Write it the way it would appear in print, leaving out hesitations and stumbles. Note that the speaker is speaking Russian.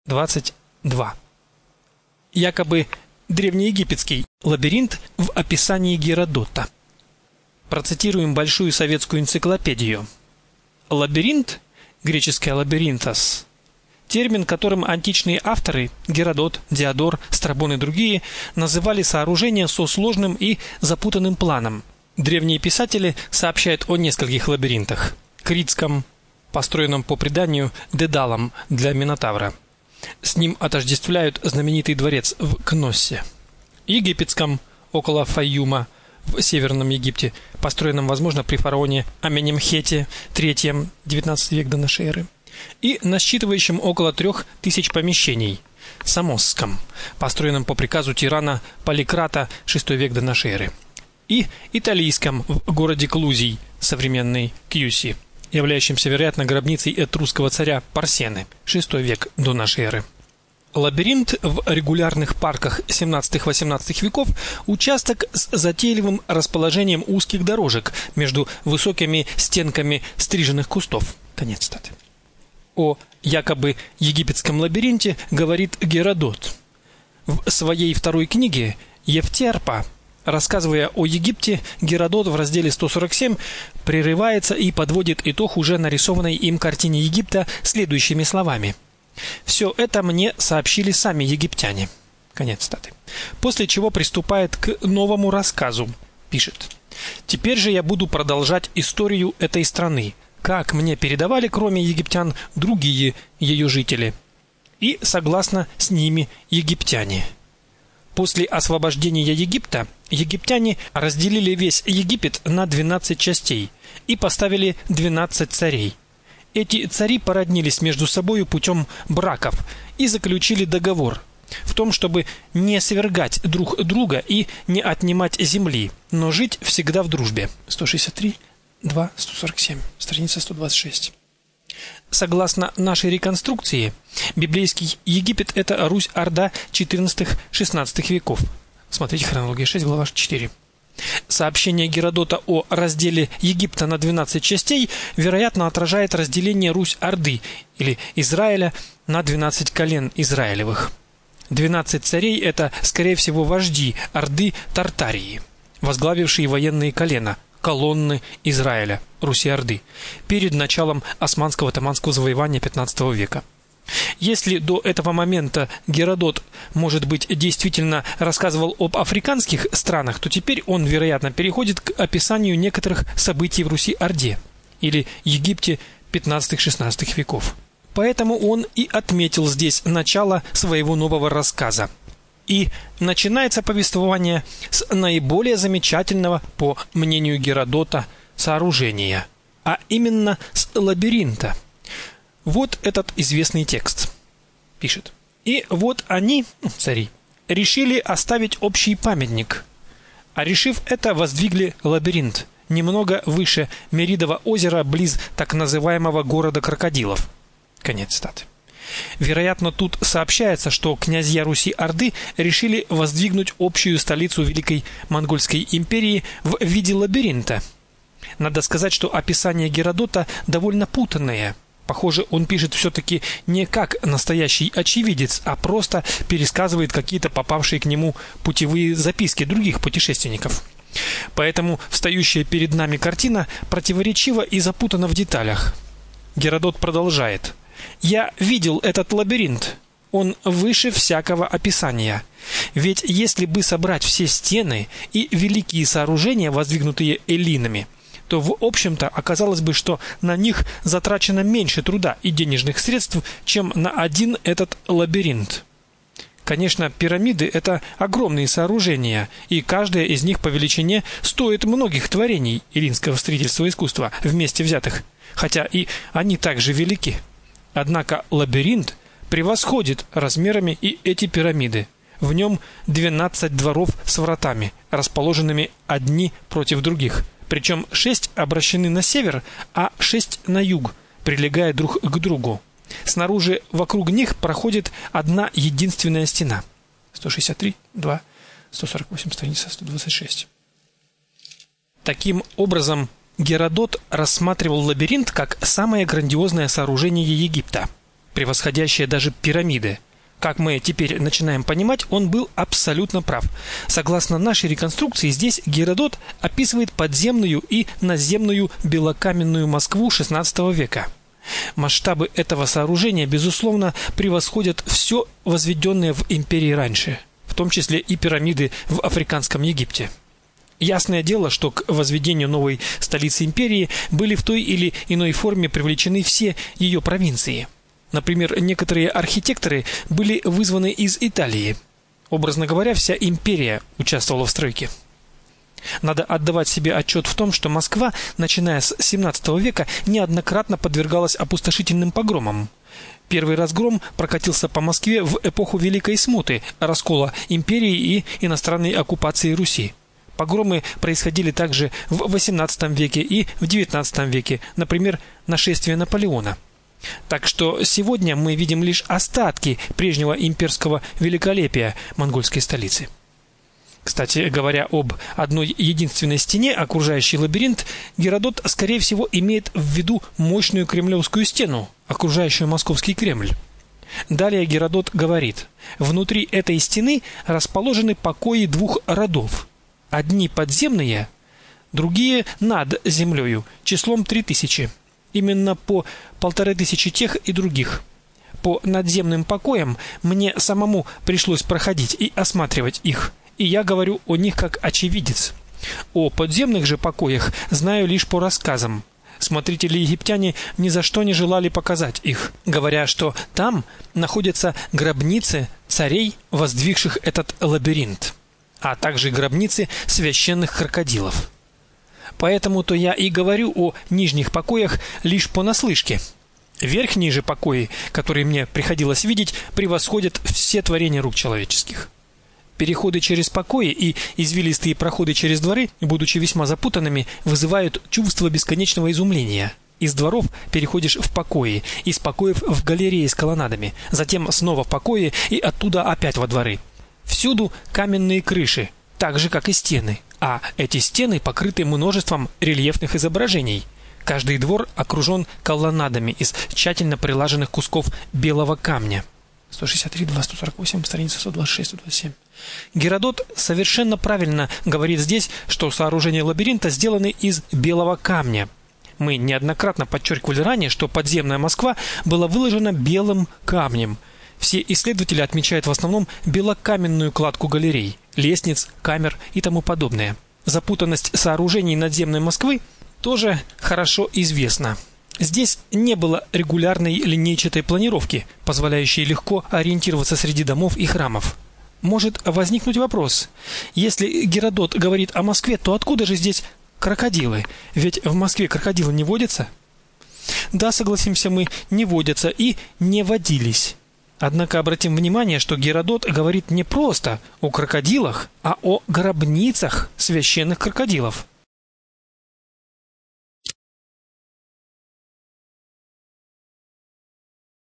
22. Якобы древнеегипетский лабиринт в описании Геродота. Процитируем большую советскую энциклопедию. Лабиринт, греческое лабиринтос, термин, которым античные авторы Геродот, Диодор, Страбон и другие называли сооружение со сложным и запутанным планом. Древние писатели сообщают о нескольких лабиринтах: критском, построенном по преданию Дедалом для Минотавра. С ним отождествляют знаменитый дворец в Кноссе. Египетском, около Файюма, в Северном Египте, построенном, возможно, при фараоне Аменемхете III, 19 век до нашей эры, и насчитывающем около 3000 помещений, Самосском, построенном по приказу тирана Поликрата, VI век до нашей эры, и Италийском в городе Клузий, современный Кьюси, являющимся, вероятно, гробницей этрусского царя Парсены, VI век до нашей эры. Лабиринт в регулярных парках 17-18 веков – участок с затейливым расположением узких дорожек между высокими стенками стриженных кустов. Конец цитаты. О якобы египетском лабиринте говорит Геродот. В своей второй книге «Евтерпа», рассказывая о Египте, Геродот в разделе 147 прерывается и подводит итог уже нарисованной им картине Египта следующими словами: «Все это мне сообщили сами египтяне». Конец цитаты. После чего приступает к новому рассказу. Пишет: «Теперь же я буду продолжать историю этой страны, как мне передавали, кроме египтян, другие ее жители, и согласно с ними египтяне. После освобождения Египта египтяне разделили весь Египет на 12 частей и поставили 12 царей. Эти цари породнились между собою путем браков и заключили договор в том, чтобы не свергать друг друга и не отнимать земли, но жить всегда в дружбе». 163, 2, 147, страница 126. Согласно нашей реконструкции, библейский Египет – это Русь-Орда XIV-XVI веков. Смотрите хронология 6, глава 4. Сообщение Геродота о разделе Египта на 12 частей, вероятно, отражает разделение Русь-Орды или Израиля на 12 колен Израилевых. 12 царей – это, скорее всего, вожди Орды Тартарии, возглавившие военные колена, колонны Израиля, Руси-Орды, перед началом османского-таманского завоевания XV века. Если до этого момента Геродот, может быть, действительно рассказывал об африканских странах, то теперь он, вероятно, переходит к описанию некоторых событий в Руси-Орде или Египте XV-XVI веков. Поэтому он и отметил здесь начало своего нового рассказа. И начинается повествование с наиболее замечательного, по мнению Геродота, сооружения, а именно с лабиринта. Вот этот известный текст. Пишет: «И вот они, цари, решили оставить общий памятник, а решив это, воздвигли лабиринт немного выше Меридова озера, близ так называемого города крокодилов». Конец цитаты. Вероятно, тут сообщается, что князья Руси-Орды решили воздвигнуть общую столицу Великой Монгольской империи в виде лабиринта. Надо сказать, что описание Геродота довольно путанное. Похоже, он пишет все-таки не как настоящий очевидец, а просто пересказывает какие-то попавшие к нему путевые записки других путешественников. Поэтому встающая перед нами картина противоречива и запутана в деталях. Геродот продолжает: «Я видел этот лабиринт. Он выше всякого описания. Ведь если бы собрать все стены и великие сооружения, воздвигнутые эллинами, то в общем-то оказалось бы, что на них затрачено меньше труда и денежных средств, чем на один этот лабиринт. Конечно, пирамиды – это огромные сооружения, и каждая из них по величине стоит многих творений эллинского строительства искусства вместе взятых, хотя и они также велики. Однако лабиринт превосходит размерами и эти пирамиды. В нем 12 дворов с вратами, расположенными одни против других. Причем 6 обращены на север, а 6 на юг, прилегая друг к другу. Снаружи вокруг них проходит одна единственная стена. 163, 2, 148, страница 126. Таким образом, Геродот рассматривал лабиринт как самое грандиозное сооружение Египта. превосходящая даже пирамиды. Как мы теперь начинаем понимать, он был абсолютно прав. Согласно нашей реконструкции, здесь Геродот описывает подземную и наземную белокаменную Москву XVI века. Масштабы этого сооружения, безусловно, превосходят все возведенное в империи раньше, в том числе и пирамиды в Африканском Египте. Ясное дело, что к возведению новой столицы империи были в той или иной форме привлечены все ее провинции. Например, некоторые архитекторы были вызваны из Италии. Образно говоря, вся империя участвовала в стройке. Надо отдавать себе отчет в том, что Москва, начиная с XVII века, неоднократно подвергалась опустошительным погромам. Первый разгром прокатился по Москве в эпоху Великой Смуты, раскола империи и иностранной оккупации Руси. Погромы происходили также в XVIII веке и в XIX веке, например, нашествие Наполеона. Так что сегодня мы видим лишь остатки прежнего имперского великолепия монгольской столицы. Кстати говоря, об одной единственной стене, окружающей лабиринт, Геродот, скорее всего, имеет в виду мощную Кремлевскую стену, окружающую Московский Кремль. Далее Геродот говорит: внутри этой стены расположены покои двух родов. Одни подземные, другие над землею, числом 3000. Именно по 1500 тех и других. По надземным покоям мне самому пришлось проходить и осматривать их, и я говорю о них как очевидец. О подземных же покоях знаю лишь по рассказам. Смотрители-египтяне ни за что не желали показать их, говоря, что там находятся гробницы царей, воздвигших этот лабиринт, а также гробницы священных крокодилов. Поэтому-то я и говорю о нижних покоях лишь понаслышке. Верхние же покои, которые мне приходилось видеть, превосходят все творения рук человеческих. Переходы через покои и извилистые проходы через дворы, будучи весьма запутанными, вызывают чувство бесконечного изумления. Из дворов переходишь в покои, из покоев в галереи с колоннадами, затем снова в покои и оттуда опять во дворы. Всюду каменные крыши, так же как и стены, а эти стены покрыты множеством рельефных изображений. Каждый двор окружен колоннадами из тщательно прилаженных кусков белого камня. 163, 248, страница 126, 127. Геродот совершенно правильно говорит здесь, что сооружения лабиринта сделаны из белого камня. Мы неоднократно подчеркивали ранее, что подземная Москва была выложена белым камнем. Все исследователи отмечают в основном белокаменную кладку галерей, лестниц, камер и тому подобное. Запутанность сооружений надземной Москвы тоже хорошо известна. Здесь не было регулярной линейчатой планировки, позволяющей легко ориентироваться среди домов и храмов. Может возникнуть вопрос: если Геродот говорит о Москве, то откуда же здесь крокодилы? Ведь в Москве крокодилы не водятся? Да, согласимся мы, не водятся и не водились. Однако обратим внимание, что Геродот говорит не просто о крокодилах, а о гробницах священных крокодилов.